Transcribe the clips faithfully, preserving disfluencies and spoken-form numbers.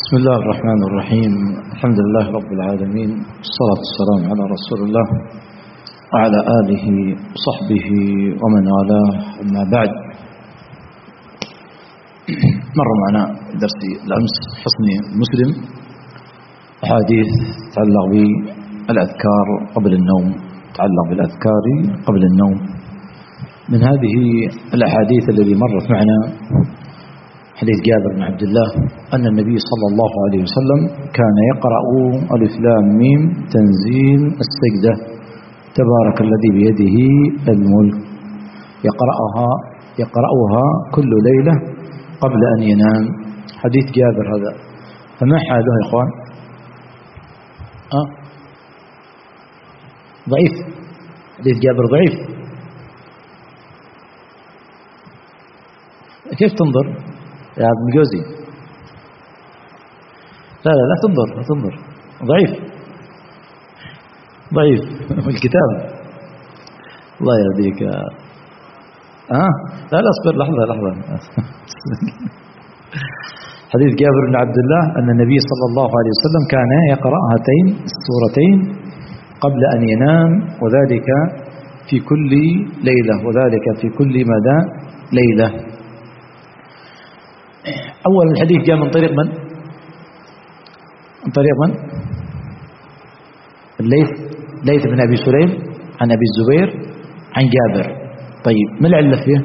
بسم الله الرحمن الرحيم. الحمد لله رب العالمين، والصلاة والسلام على رسول الله وعلى آله وصحبه ومن والاه، أما بعد. مر معنا درس الأمس حصن المسلم أحاديث تتعلق بالأذكار قبل النوم تتعلق بالأذكار قبل النوم. من هذه الأحاديث التي مرت معنا حديث جابر بن عبد الله أن النبي صلى الله عليه وسلم كان يقرأ ألف لام ميم تنزيل السجدة تبارك الذي بيده الملك، يقرأها يقرأها كل ليلة قبل أن ينام. حديث جابر هذا، فما حاله يا إخوان؟ أه؟ ضعيف، حديث جابر ضعيف. كيف تنظر يا ابن جوزي؟ لا لا لا تنظر لا تنظر ضعيف ضعيف في الكتاب. الله يهديك. ها لا لا اصبر لحظة لحظة حديث جابر بن عبد الله أن النبي صلى الله عليه وسلم كان يقرأ هاتين السورتين قبل أن ينام، وذلك في كل ليلة وذلك في كل مدى ليلة. أول الحديث جاء من طريق من؟ من طريق من؟ الليث ليث بن أبي سليم عن أبي الزبير عن جابر. طيب ما العلة فيه؟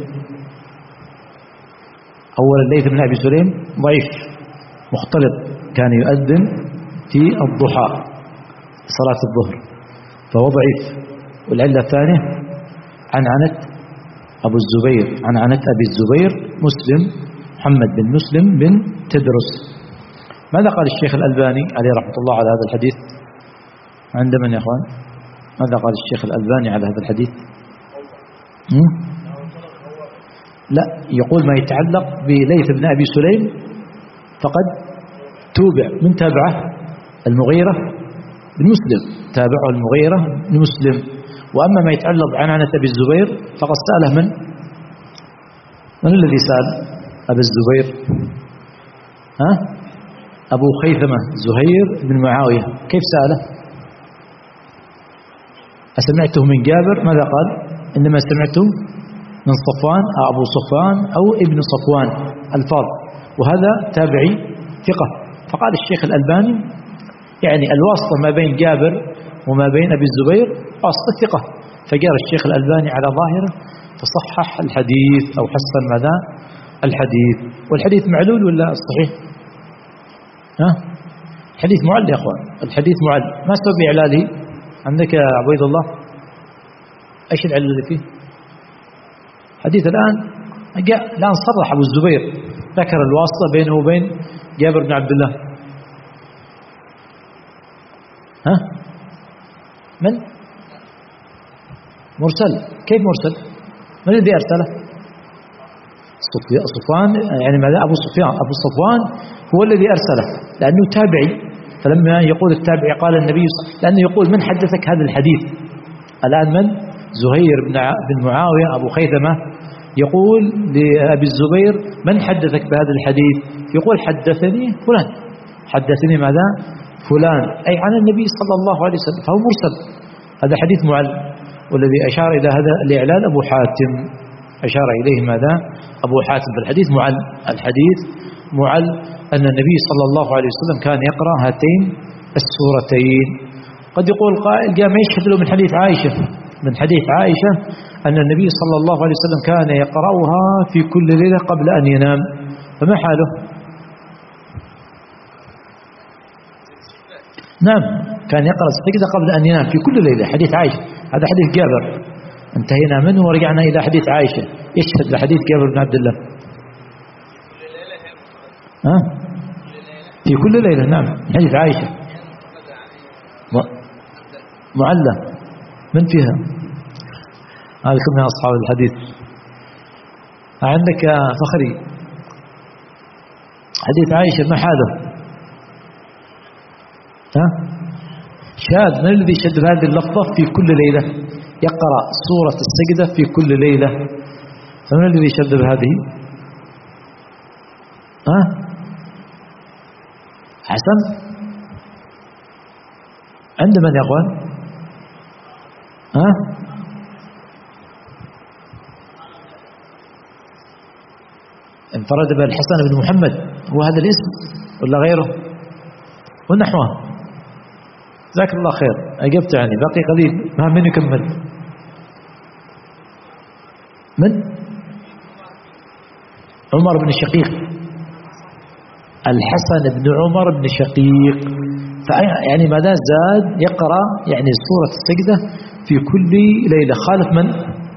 أول الليث بن أبي سليم ضعيف مختلط، كان يؤذن في الضحى صلاة الظهر فهو ضعيف. والعلة الثانية عن عنت أبو الزبير عن عنت أبي الزبير مسلم محمد بن مسلم بن تدرس. ماذا قال الشيخ الألباني عليه رحمة الله على هذا الحديث؟ عند من يا أخوان؟ ماذا قال الشيخ الألباني على هذا الحديث؟ م? لا، يقول ما يتعلق بليث بن أبي سليم فقد توبع. من تابعه؟ المغيرة بن مسلم، تابعه المغيرة بن مسلم. وأما ما يتعلق عن عنة أبي الزبير فقد سأله من؟ من الذي سأل أبا الزبير؟ ها؟ أبو خيثمة زهير بن معاوية. كيف سأله؟ أسمعته من جابر؟ ماذا قال؟ إنما سمعته من صفوان أو أبو صفوان أو ابن صفوان الفاظ، وهذا تابعي ثقة. فقال الشيخ الألباني يعني الواسطة ما بين جابر وما بين أبي الزبير واسطة ثقة، فجار الشيخ الألباني على ظاهره فصحح الحديث أو حسن ماذا؟ الحديث. والحديث معلول ولا صحيح؟ ها؟ الحديث معل يا أخوان، الحديث معل. ما سبب إعلاله عندك يا عبيد الله؟ ايش العلة اللي فيه؟ حديث الآن جاء الآن صرح أبو الزبير ذكر الواسطة بينه وبين جابر بن عبد الله. ها؟ من؟ مرسل. كيف مرسل؟ من الذي أرسله؟ صفوان، يعني ماذا؟ أبو سفيان أبو صفوان هو الذي أرسله لأنه تابعي. فلما يقول التابعي قال النبي لأنه يقول من حدثك هذا الحديث؟ الآن من؟ زهير بن معاوية أبو خيثمة يقول لأبي الزبير من حدثك بهذا الحديث؟ يقول حدثني فلان. حدثني ماذا؟ فلان، أي عن النبي صلى الله عليه وسلم، فهو مرسل. هذا حديث معل. والذي أشار إلى هذا الإعلان أبو حاتم، أشار إليه ماذا؟ أبو حاتم. بالحديث معل، الحديث معل أن النبي صلى الله عليه وسلم كان يقرأ هاتين السورتين. قد يقول قائل جاء ما يشهد له من حديث عائشة، من حديث عائشة أن النبي صلى الله عليه وسلم كان يقرأها في كل ليلة قبل أن ينام، فما حاله؟ نعم، كان يقرأ السجدة قبل أن ينام في كل ليلة، حديث عائشة. هذا حديث جابر انتهينا منه ورجعنا إلى حديث عائشة يشهد لحديث جابر بن عبد الله. ها؟ في كل ليلة، نعم، حديث عائشة معلة. من فيها؟ هذا كنا أصحاب الحديث. عندك يا فخري حديث عائشة ما حاله؟ ها؟ شاذ. من الذي شد هذه اللفظة في كل ليلة؟ يقرأ سورة السجدة في كل ليلة، فمن الذي شد بهذه؟ ها؟ الحسن عند من يا أخوان؟ ها؟ انفرد بالحسن بن محمد، هو هذا الاسم ولا غيره؟ ونحوه. جزاك الله خير، أجبت يعني، باقي قليل، ما من يكمل. من؟ عمر بن شقيق. الحسن بن عمر بن شقيق، يعني ماذا زاد يقرأ يعني سورة السجدة في كل ليلة. خالف من؟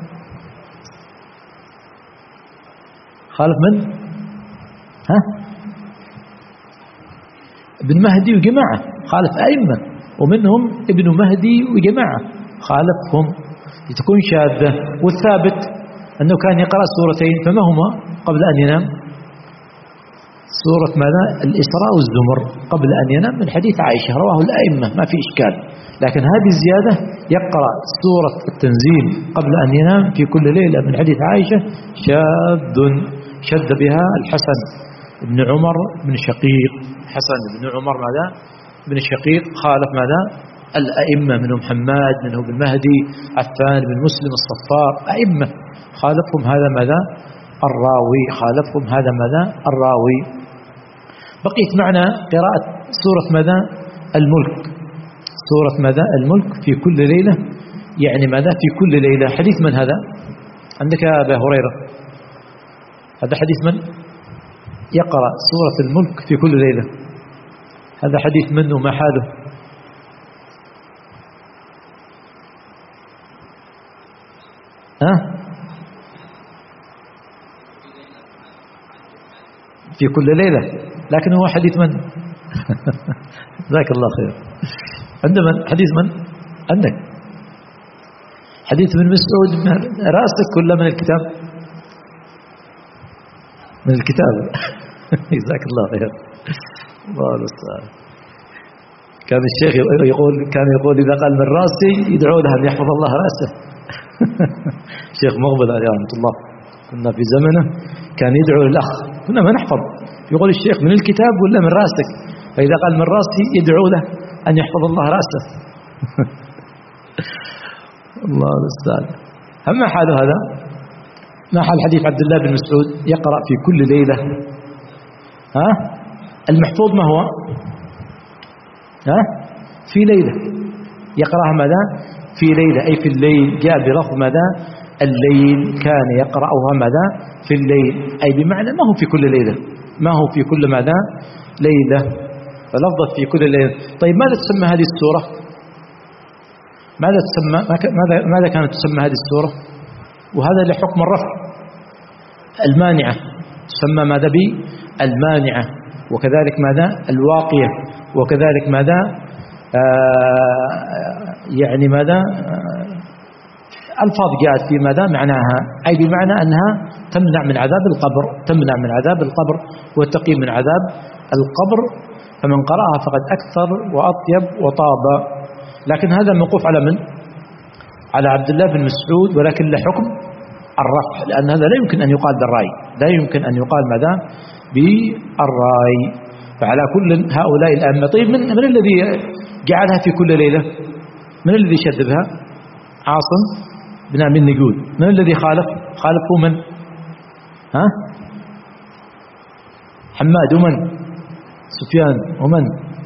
خالف من؟ ها؟ ابن مهدي وجماعة، خالف أئمة ومنهم ابن مهدي وجماعة خالفهم لتكون شاذة. والثابت أنه كان يقرأ سورتين، فما هما قبل أن ينام؟ سورة ماذا؟ الإسراء والزمر قبل أن ينام، من حديث عائشة رواه الأئمة ما في إشكال. لكن هذه الزيادة يقرأ سورة التنزيل قبل أن ينام في كل ليلة من حديث عائشة شاذ، شد بها الحسن بن عمر بن شقيق. حسن بن عمر ماذا؟ بن شقيق خالف ماذا؟ الأئمة، منهم حماد، منهم ابن مهدي، عفان بن مسلم الصفار، أئمة خالفهم هذا ماذا؟ الراوي، خالفهم هذا ماذا؟ الراوي. بقيت معنا قراءة سورة ماذا؟ الملك. سورة ماذا؟ الملك في كل ليلة، يعني ماذا؟ في كل ليلة. حديث من هذا؟ عندك يا أبا هريرة، هذا حديث من؟ يقرأ سورة الملك في كل ليلة، هذا حديث من وما حاله؟ ها؟ في كل ليلة، لكن هو حديث من؟ جزاك الله خير. عند من؟ حديث من؟ عندك حديث ابن مسعود من رأسك ولا من الكتاب؟ من الكتاب. جزاك الله خير. الله المستعان. كان الشيخ يقول كان يقول إذا قال من رأسي يدعو له أن يحفظ الله رأسه. الشيخ مقبل عليه رحمة الله، كنا في زمنه كان يدعو للأخ، كنا ما نحفظ، يقول الشيخ من الكتاب ولا من رأسك؟ فإذا قال من رأسي يدعو له أن يحفظ الله رأسه. الله المستعان. أما حال هذا ما حال حديث عبد الله بن مسعود يقرأ في كل ليلة؟ ها؟ المحفوظ ما هو؟ ها؟ في ليلة يقرأها ماذا؟ في ليلة، أي في الليل، جاء بلفظ ماذا؟ الليل، كان يقرأها ماذا؟ في الليل، أي بمعنى ما هو في كل ليلة، ما هو في كل ماذا؟ ليلة، فلفظت في كل ليلة. طيب ماذا تسمى هذه السورة؟ ماذا تسمى؟ ماذا ماذا كانت تسمى هذه السورة؟ وهذا لحكم الرفع. المانعة تسمى ماذا؟ بي المانعة، وكذلك ماذا؟ الواقية، وكذلك ماذا؟ آه يعني ماذا؟ آه الفاظ جاءت في ماذا؟ معناها أي بمعنى أنها تمنع من عذاب القبر، تمنع من عذاب القبر وتقي من عذاب القبر، فمن قرأها فقد أكثر وأطيب وطاب. لكن هذا موقوف على من؟ على عبد الله بن مسعود، ولكن لحكم الرفع، لأن هذا لا يمكن أن يقال بالرأي، لا يمكن أن يقال ماذا؟ بالرأي. فعلى كل هؤلاء الأئمة. طيب من, من الذي جعلها في كل ليلة؟ من الذي شددها؟ عاصم بن أبي النجود. من الذي خالف؟ خالفه من؟ ها؟ حماد ومن؟ سفيان ومن؟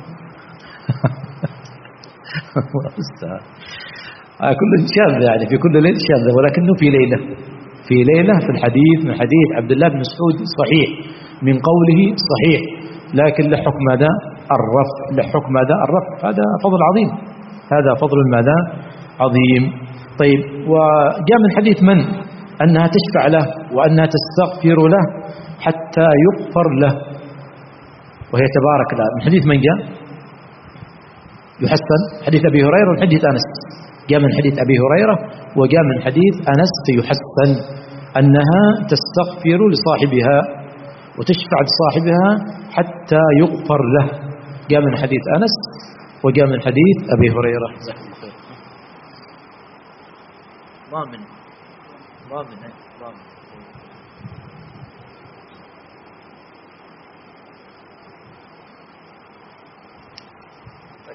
كل شاذ يعني في كل ليلة شاذ، ولكنه في ليلة، في ليلة في الحديث من حديث عبد الله بن مسعود صحيح من قوله صحيح، لكن لحكم ماذا؟ الرفع، لحكم ماذا؟ الرفع. هذا فضل عظيم، هذا فضل ماذا؟ عظيم. طيب، وجاء من حديث من؟ أنها تشفع له وأنها تستغفر له حتى يغفر له، وهي تبارك له. من حديث من جاء؟ يحسن حديث أبي هريرة وحديث أنس. جاء من حديث أبي هريرة وجاء من حديث أنس يحسن أنها تستغفر لصاحبها وتشفع لصاحبها حتى يغفر له. جاء من حديث أنس وجاء من حديث أبي هريرة. ضامن ضامن ضامن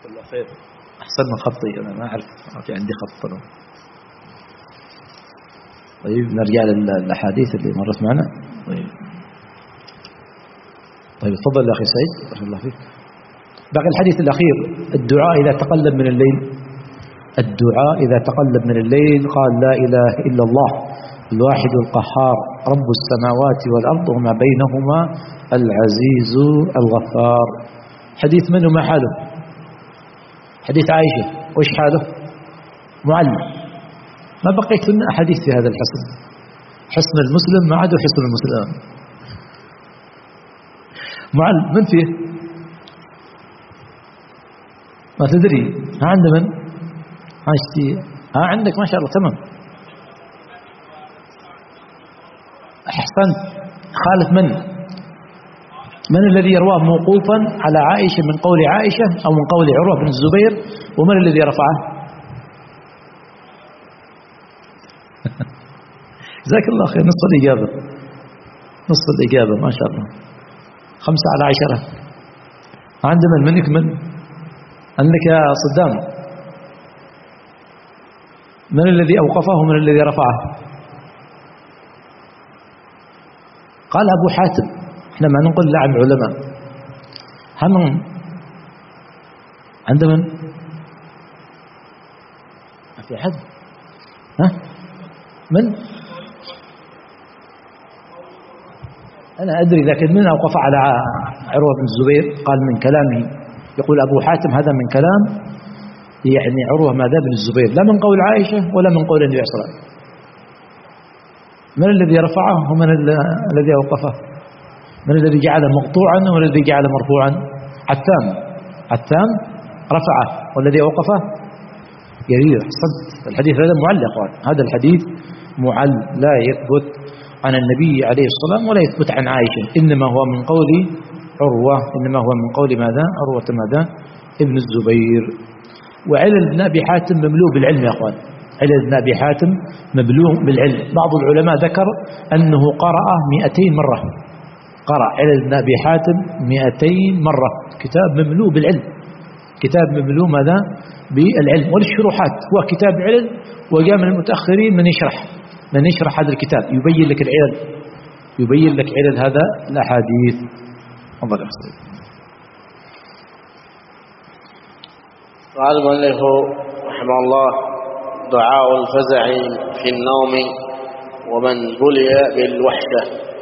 الله خير. أحسن من خطي، أنا ما أعرف ما في عندي خط أنا. طيب نرجع للأحاديث اللي مرت معنا. طيب طيب تفضل يا أخي سعيد بارك الله فيك. باقي الحديث الأخير، الدعاء إذا تقلب من الليل. الدعاء إذا تقلب من الليل قال لا إله إلا الله الواحد القهار رب السماوات والأرض وما بينهما العزيز الغفار. حديث من وما حاله؟ حديث عائشة، وش حاله؟ معلم. ما بقيت لنا أحاديث في هذا الحسن. حسن المسلم ما عاد حسن المسلم. معلم من فيه؟ ما تدري. ها عند من؟ ها اشتي. ها عندك ما شاء الله تمام. أحسنت. خالف من؟ من الذي يرواه موقوفا على عائشة من قول عائشة أو من قول عروة بن الزبير، ومن الذي رفعه؟ جزاك الله خير. نصف الإجابة، نصف الإجابة ما شاء الله. خمسة على عشرة. عند من؟ من يكمل؟ عندك يا صدام. من الذي أوقفه ومن الذي رفعه؟ قال أبو حاتم. احنا ما نقول لعن علماء. هم عند من؟ ما في أحد. ها من؟ أنا أدري، لكن من أوقف على عروة بن الزبير قال من كلامه. يقول أبو حاتم هذا من كلام يعني عروة ماذا بن الزبير، لا من قول عائشة ولا من قول النبي صلى الله عليه وسلم. من الذي رفعه ومن الذي أوقفه؟ من الذي جعله مقطوعا ومن الذي جعله مرفوعا؟ عتام. عتام رفعه، والذي أوقفه جرير. صدق. الحديث هذا معلق. هذا الحديث معل لا يثبت عن النبي عليه الصلاة والسلام ولا يثبت عن عائشة، إنما هو من قول عروة، إنما هو من قول ماذا؟ عروة ماذا؟ ابن الزبير. وعلل بن أبي حاتم مملوء بالعلم يا أخوان. علل بن أبي حاتم مملوء بالعلم. بعض العلماء ذكر أنه قرأ مئتين مرة. قرأ علل بن أبي حاتم مئتين مرة. كتاب مملوء بالعلم، كتاب مملوء ماذا؟ بالعلم والشروحات. هو كتاب علل، وجاء من المتأخرين من يشرح من يشرح هذا الكتاب، يبين لك العلل، يبين لك علل هذا الأحاديث. الله يحفظك. قال المؤلف رحمه الله: دعاء الفزع في النوم ومن بلي بالوحدة.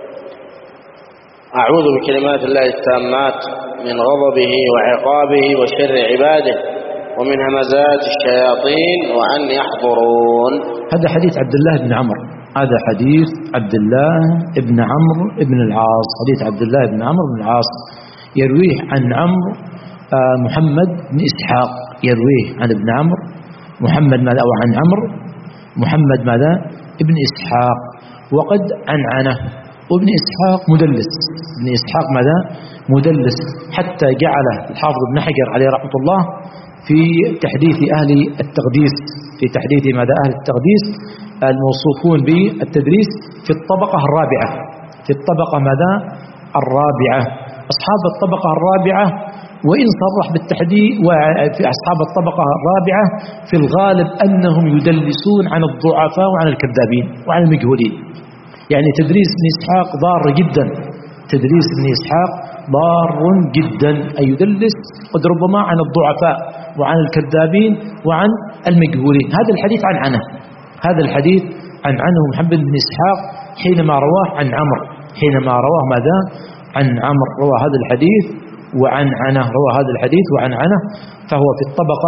أعوذ بكلمات الله التامات من غضبه وعقابه وشر عباده ومن همزات الشياطين وأن يحضرون. هذا حديث عبد الله بن عمرو. هذا حديث عبد الله بن عمرو بن العاص. حديث عبد الله بن عمرو بن العاص يرويه عن عمرو آه محمد بن إسحاق. يرويه عن ابن عمرو محمد ماذا؟ أو عن عمرو محمد ماذا؟ ابن إسحاق. وقد عنعنه. وابن إسحاق مدلس. ابن إسحاق ماذا؟ مدلس، حتى جعله الحافظ ابن حجر عليه رحمة الله في تحديث أهل التقديس، في تحديث ماذا؟ أهل التقديس الموصوفون بالتدريس في الطبقة الرابعة. في الطبقة ماذا؟ الرابعة. أصحاب الطبقة الرابعة وإن صرح بالتحديد، وفي أصحاب الطبقة الرابعة في الغالب أنهم يدلسون عن الضعفاء وعن الكذابين وعن المجهولين. يعني تدريس ابن إسحاق ضار جدا. تدريس ابن إسحاق ضار جدا، أي يدلس قد ربما عن الضعفاء وعن الكذابين وعن المجهولين. هذا الحديث عن عنه. هذا الحديث عن عنه محمد بن إسحاق حينما رواه عن عمرو. حينما رواه ماذا؟ عن عمرو. روى هذا الحديث وعن عنه. روى هذا الحديث وعن عنه. فهو في الطبقة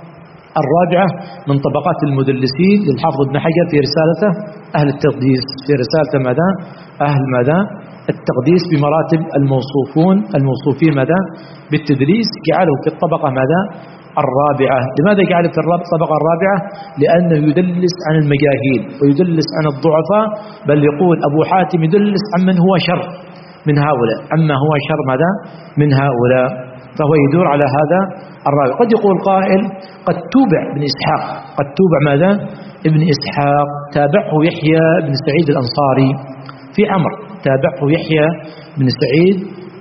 الرابعة من طبقات المدلسين للحافظ ابن حجر في رسالته أهل التقديس. في رسالته ماذا؟ أهل ماذا؟ التقديس بمراتب الموصوفون الموصوفين ماذا؟ بالتدريس. جعله في الطبقة ماذا؟ الرابعة. لماذا جعله في الطبقة الرابعة؟ لأنه يدلس عن المجاهيل ويدلس عن الضعفاء، بل يقول أبو حاتم يدلس عن من هو شر من هؤلاء، أما هو شر ماذا؟ من هؤلاء. فهو يدور على هذا الرابع. قد يقول قائل قد توبع ابن إسحاق. قد توبع ماذا؟ ابن إسحاق. تابعه يحيى بن سعيد الأنصاري في عمرو. تابعه يحيى بن سعيد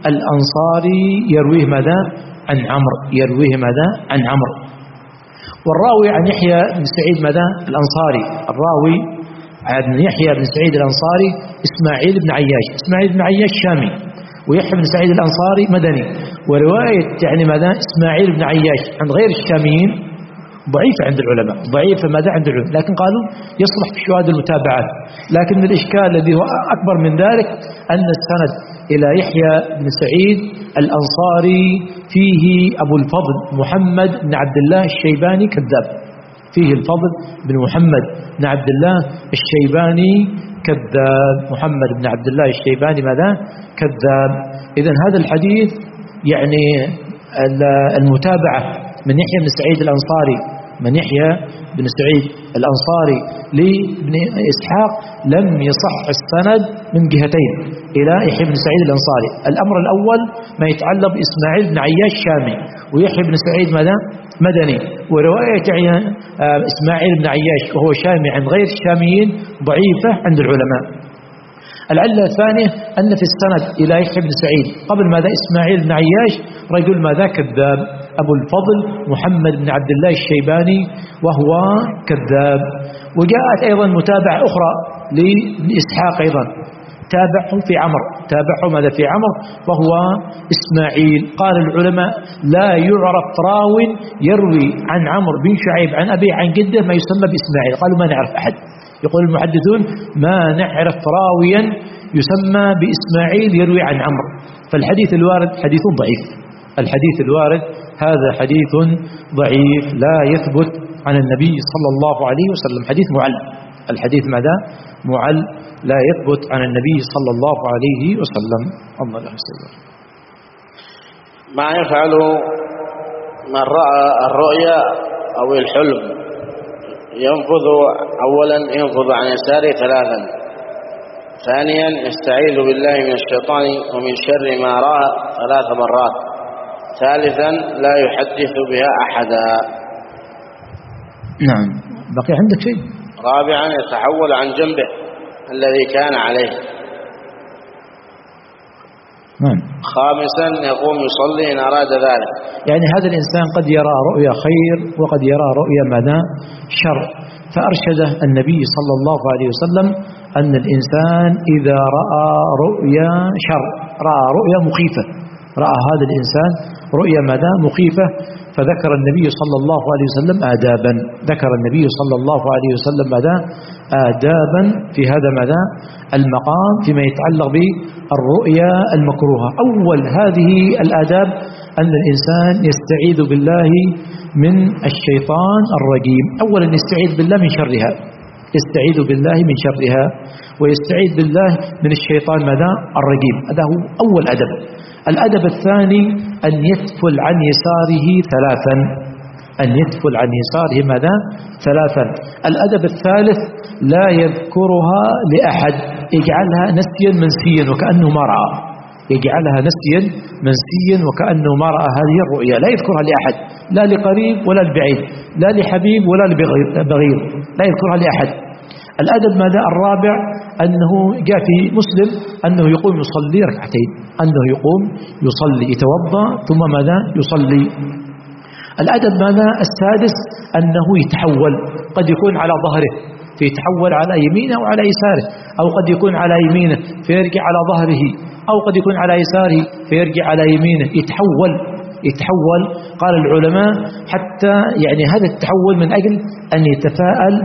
الأنصاري يرويه ماذا؟ عن عمرو، يرويه ماذا؟ عن عمرو. والراوي عن يحيى بن سعيد ماذا؟ الأنصاري، الراوي عن يحيى بن سعيد الأنصاري إسماعيل بن عياش، إسماعيل بن عياش شامي، ويحيى بن سعيد الأنصاري مدني. ورواية يعني ماذا؟ إسماعيل بن عياش عن غير الشاميين ضعيفة عند العلماء، ضعيفة ماذا؟ عند العلماء، لكن قالوا يصلح في شواهد المتابعات. لكن الإشكال الذي هو أكبر من ذلك أن السند إلى يحيى بن سعيد الأنصاري فيه أبو الفضل محمد بن عبد الله الشيباني كذاب، فيه الفضل بن محمد بن عبد الله الشيباني كذاب، محمد بن عبد الله الشيباني ماذا؟ كذاب. إذن هذا الحديث يعني المتابعة من يحيى بن سعيد الأنصاري، من يحيى بن سعيد الأنصاري لابن إسحاق لم يصح السند من جهتين إلى يحيى بن سعيد الأنصاري. الأمر الأول ما يتعلق بإسماعيل بن عياش شامي، ويحيى بن سعيد ماذا؟ مدني. ورواية إسماعيل بن عياش وهو شامي عن غير الشاميين ضعيفة عند العلماء. العلة الثانية أن في السند إلى يحيى بن سعيد قبل ماذا؟ إسماعيل بن عياش رجل ماذا؟ كذاب، أبو الفضل محمد بن عبد الله الشيباني وهو كذاب. وجاءت أيضا متابعة أخرى لابن إسحاق أيضا، تابعه في عمر، تابعه ماذا؟ في عمر وهو إسماعيل. قال العلماء لا يعرف راو يروي عن عمرو بن شعيب عن أبي عن جده ما يسمى بإسماعيل، قالوا ما نعرف أحد. يقول المحدثون ما نعرف راويا يسمى بإسماعيل يروي عن عمرو. فالحديث الوارد حديث ضعيف، الحديث الوارد هذا حديث ضعيف لا يثبت عن النبي صلى الله عليه وسلم، حديث معل، الحديث ماذا؟ معل لا يثبت عن النبي صلى الله عليه وسلم. الله يحفظه. ما يفعله من رأى الرؤيا أو الحلم؟ ينفذ أولا ينفذ عن يساره ثلاثا، ثانيا يستعيذ بالله من الشيطان ومن شر ما رأى ثلاث مرات، ثالثا لا يحدث بها أحدا. نعم، بقي عندك شيء؟ رابعا يتحول عن جنبه الذي كان عليه. نعم. خامسا يقوم يصلي إن أراد ذلك. يعني هذا الإنسان قد يرى رؤيا خير وقد يرى رؤيا ماذا؟ شر. فأرشده النبي صلى الله عليه وسلم أن الإنسان إذا رأى رؤيا شر، رأى رؤيا مخيفة، رأى هذا الإنسان رؤيا ماذا؟ مخيفة، فذكر النبي صلى الله عليه وسلم آدابا، ذكر النبي صلى الله عليه وسلم ماذا؟ آدابا في هذا ماذا؟ المقام فيما يتعلق بالرؤيا المكروهة. أول هذه الآداب أن الإنسان يستعيذ بالله من الشيطان الرجيم، أولا يستعيذ بالله من شرها، يستعيذ بالله من شرها، ويستعيذ بالله من الشيطان ماذا؟ الرجيم. هذا هو أول أدب. الأدب الثاني أن يتفل عن يساره ثلاثا، أن يتفل عن يساره ماذا؟ ثلاثا. الأدب الثالث لا يذكرها لأحد، يجعلها نسيا منسيا وكأنه ما رأى، يجعلها نسيا منسيا وكأنه ما رأى هذه الرؤيا، لا يذكرها لأحد، لا لقريب ولا لبعيد، لا لحبيب ولا لبغيض، لا يذكرها لأحد. الأدب ماذا؟ الرابع أنه جاء في مسلم أنه يقوم يصلي ركعتين، أنه يقوم يصلي، يتوضأ ثم ماذا؟ يصلي. الأدب ماذا؟ السادس أنه يتحول، قد يكون على ظهره فيتحول على يمينه أو على يساره، أو قد يكون على يمينه فيرجع على ظهره، أو قد يكون على يساره فيرجع على يمينه، يتحول يتحول. قال العلماء حتى يعني هذا التحول من أجل أن يتفاءل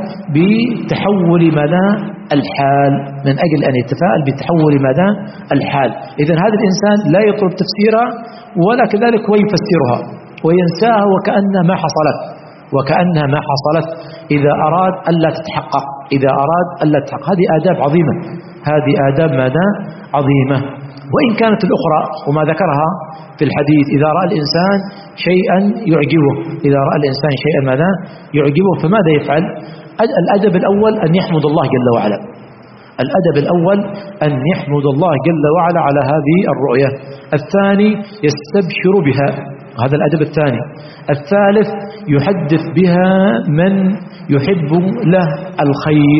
بتحول ماذا؟ الحال، من أجل أن يتفاءل بتحول ماذا؟ الحال. إذن هذا الإنسان لا يطلب تفسيرها ولا كذلك هو يفسرها وينساها وكأنها ما حصلت، وكأنها ما حصلت إذا أراد ألا تتحقق، إذا أراد ألا تتحقق. هذه آداب عظيمة، هذه آداب ماذا؟ عظيمة. وإن كانت الأخرى وما ذكرها في الحديث، إذا رأى الإنسان شيئا يعجبه، إذا رأى الإنسان شيئا ماذا؟ يعجبه، فماذا يفعل؟ الأدب الأول أن يحمد الله جل وعلا، الأدب الأول أن يحمد الله جل وعلا على هذه الرؤية. الثاني يستبشر بها، هذا الأدب الثاني. الثالث يحدث بها من يحب له الخير،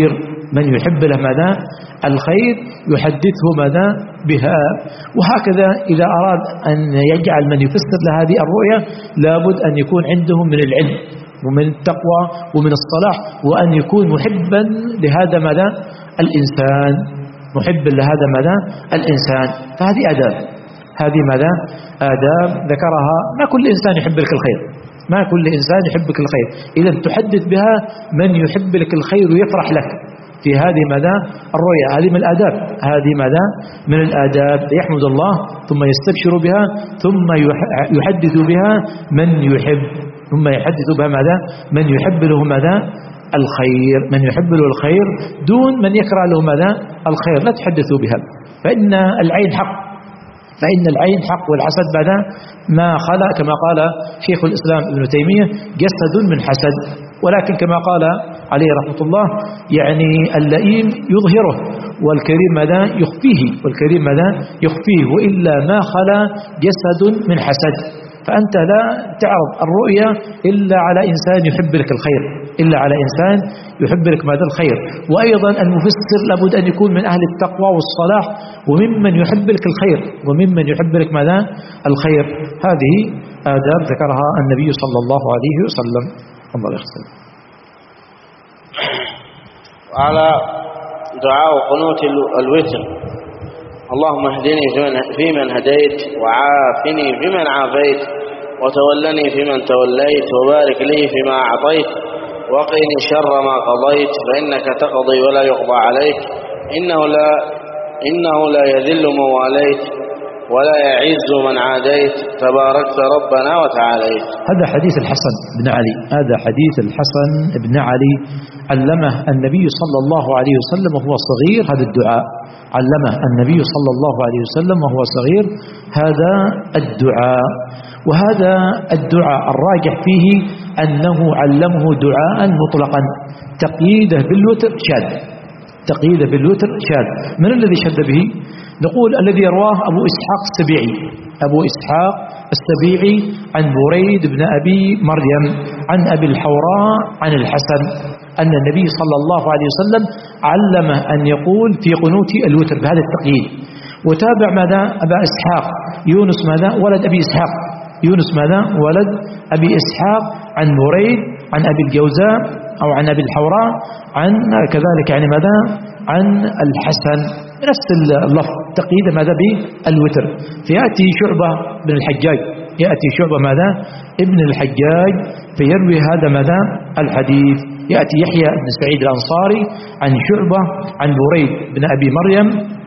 من يحب له ماذا الخير يحدثه ماذا بها. وهكذا إذا أراد أن يجعل من يفسر لهذه الرؤيا لابد أن يكون عنده من العلم ومن التقوى ومن الصلاح، وأن يكون محبا لهذا ماذا الإنسان، محب لهذا ماذا الإنسان. فهذه آداب، هذه ماذا آداب ذكرها. ما كل إنسان يحب لك الخير، ما كل إنسان يحبك الخير، إذا تحدث بها من يحب لك الخير ويفرح لك في هذه ماذا الرؤيا. هذه من الآداب، هذه ماذا من الآداب. يحمد الله ثم يستبشر بها ثم يحدث بها من يحب، ثم يحدث بها ماذا من يحب له ماذا الخير، من يحب له الخير دون من يكره له ماذا الخير. لا تحدثوا بها، فإن العين حق، فإن العين حق، والحسد بعد ما خلق كما قال شيخ الإسلام ابن تيمية جسد من حسد. ولكن كما قال عليه رحمة الله يعني اللئيم يظهره والكريم ماذا يخفيه، والكريم ماذا يخفيه، وإلا ما خلا جسد من حسد. فأنت لا تعرض الرؤيا إلا على إنسان يحب لك الخير، إلا على إنسان يحب لك ماذا الخير. وأيضا المفسر لابد أن يكون من أهل التقوى والصلاح وممن يحب لك الخير، وممن يحب لك ماذا الخير. هذه آداب ذكرها النبي صلى الله عليه وسلم. الله يخسر. وعلى دعاء قنوت الوتر: اللهم اهدني فيمن هديت، وعافني فيمن عافيت، وتولني فيمن توليت، وبارك لي فيما أعطيت، وقني شر ما قضيت، فإنك تقضي ولا يقضى عليك، إنه لا إنه لا يذل من واليت ولا يعز من عاديت، تباركت ربنا وتعاليت. هذا حديث الحسن بن علي، هذا حديث الحسن بن علي علمه النبي صلى الله عليه وسلم وهو صغير هذا الدعاء، علمه النبي صلى الله عليه وسلم وهو صغير هذا الدعاء. وهذا الدعاء الراجح فيه أنه علمه دعاء مطلقا، تقييده بالوتر شاذ، تقييده بالوتر شاذ. من الذي شد به؟ نقول الذي رواه أبو إسحاق السبيعي، أبو إسحاق السبيعي عن بريد بن أبي مريم عن أبي الحوراء عن الحسن أن النبي صلى الله عليه وسلم علم أن يقول في قنوت الوتر بهذا التقييد. وتابع ماذا أبا إسحاق يونس ماذا ولد أبي إسحاق، يونس ماذا ولد أبي إسحاق عن بريد عن أبي الجوزاء أو عن أبي الحوراء عن كذلك يعني ماذا عن الحسن، نفس اللفظ تقييد ماذا بالوتر. فيأتي شعبة بن الحجاج، يأتي شعبة ماذا ابن الحجاج فيروي هذا ماذا الحديث. يأتي يحيى بن سعيد الأنصاري عن شعبة عن بريد بن أبي مريم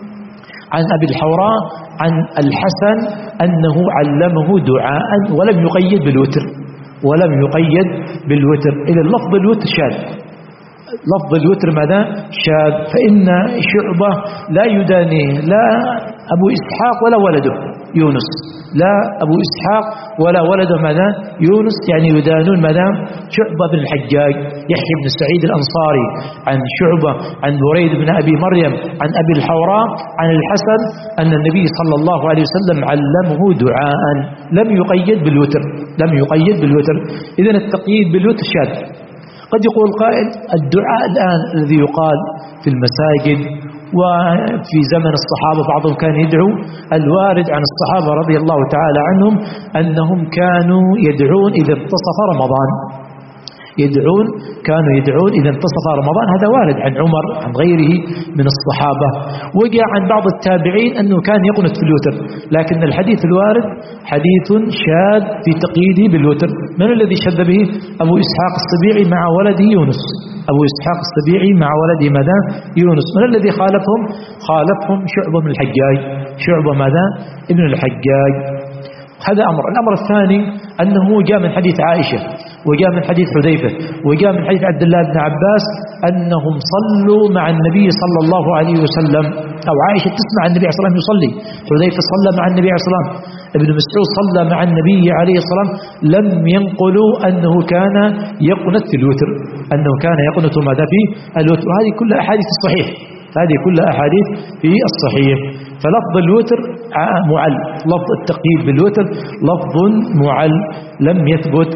عن أبي الحوراء عن الحسن أنه علمه دعاء ولم يقيد بالوتر، ولم يقيد بالوتر. إذا لفظ الوتر شاذ، لفظ الوتر ماذا شاذ. فإن شعبة لا يدانيه لا أبو إسحاق ولا ولده يونس، لا أبو إسحاق ولا ولده ماذا يونس، يعني يدانون ماذا شعبة بن الحجاج. يحيى بن سعيد الأنصاري عن شعبة عن بريد بن أبي مريم عن أبي الحوراء عن الحسن أن النبي صلى الله عليه وسلم علمه دعاء لم يقيد بالوتر، لم يقيد بالوتر. إذن التقييد بالوتر شاذ. قد يقول قائل الدعاء الآن الذي يقال في المساجد وفي زمن الصحابة بعضهم كان يدعو، الوارد عن الصحابة رضي الله تعالى عنهم أنهم كانوا يدعون إذا انتصف رمضان، يدعون كانوا يدعون إذا انتصف رمضان. هذا وارد عن عمر عن غيره من الصحابة. وجاء عن بعض التابعين أنه كان يقنت في الوتر، لكن الحديث الوارد حديث شاذ في تقييده بالوتر. من الذي شذ به؟ أبو إسحاق السبيعي مع ولده يونس، أبو إسحاق السبيعي مع ولده ماذا يونس. من الذي خالفهم؟ خالفهم شعبة من الحجاج، شعبة ماذا ابن الحجاج. هذا أمر. الأمر الثاني أنه جاء من حديث عائشة وجاء من حديث حذيفة وجاء من حديث عبد الله بن عباس أنهم صلوا مع النبي صلى الله عليه وسلم، أو عائشة تسمع النبي عليه الصلاة والسلام يصلي، حذيفة صلى مع النبي عليه الصلاة والسلام، ابن مسعود صلى مع النبي عليه الصلاة والسلام. لم ينقلوا أنه كان يقنت في الوتر، أنه كان يقنت ماذا في الوتر. وهذه كلها أحاديث الصحيح، هذه كلها أحاديث في الصحيح. فلفظ الوتر معل، لفظ التقييد بالوتر لفظ معل لم يثبت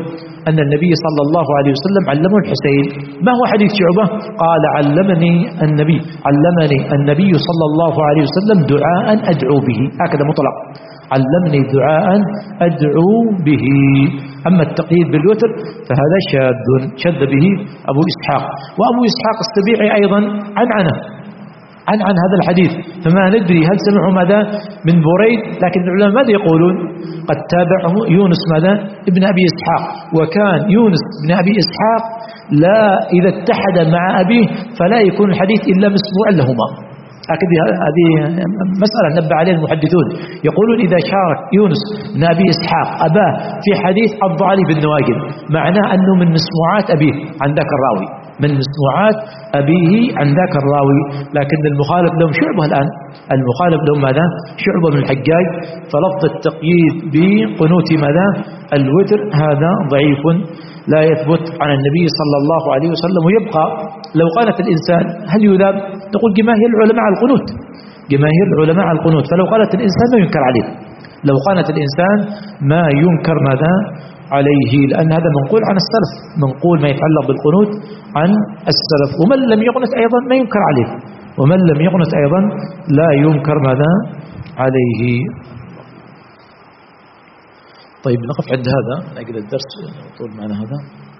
أن النبي صلى الله عليه وسلم علمه الحسين. ما هو حديث شعبة؟ قال علمني النبي علمني النبي صلى الله عليه وسلم دعاء أدعو به، هكذا مطلق، علمني دعاء أدعو به. أما التقييد بالوتر فهذا شاذ شذ به أبو إسحاق. وأبو إسحاق السبيعي أيضا عن عنه عن عن هذا الحديث، فما ندري هل سمعوا ماذا من بريد، لكن العلماء ماذا يقولون؟ قد تابعه يونس ماذا ابن أبي إسحاق، وكان يونس بن أبي إسحاق لا إذا اتحد مع أبيه فلا يكون الحديث إلا مسموعا لهما. لكن هذه مسألة نبه عليها المحدثون، يقولون إذا شارك يونس بن أبي إسحاق أباه في حديث عض علي بن نواجل معناه أنه من مسموعات أبيه عن ذاك الراوي، من مسموعات أبيه عن ذاك الراوي. لكن المخالف لهم شعبة الآن، المخالف لهم ماذا؟ شعبة من الحجاج. فلفظ التقييد بقنوت ماذا؟ الوتر هذا ضعيف لا يثبت عن النبي صلى الله عليه وسلم. ويبقى لو قالت الإنسان هل يذاب؟ تقول جماهير العلماء على القنوت، جماهير العلماء على القنوت. فلو قالت الإنسان ما ينكر عليه، لو قالت الإنسان ما ينكر ماذا عليه، لأن هذا منقول عن السلف، منقول ما يتعلق بالقنوت عن السلف. ومن لم يقنت أيضا ما ينكر عليه، ومن لم يقنت أيضا لا ينكر ماذا عليه. طيب نقف عند هذا، نأجل الدرس طول معنا هذا.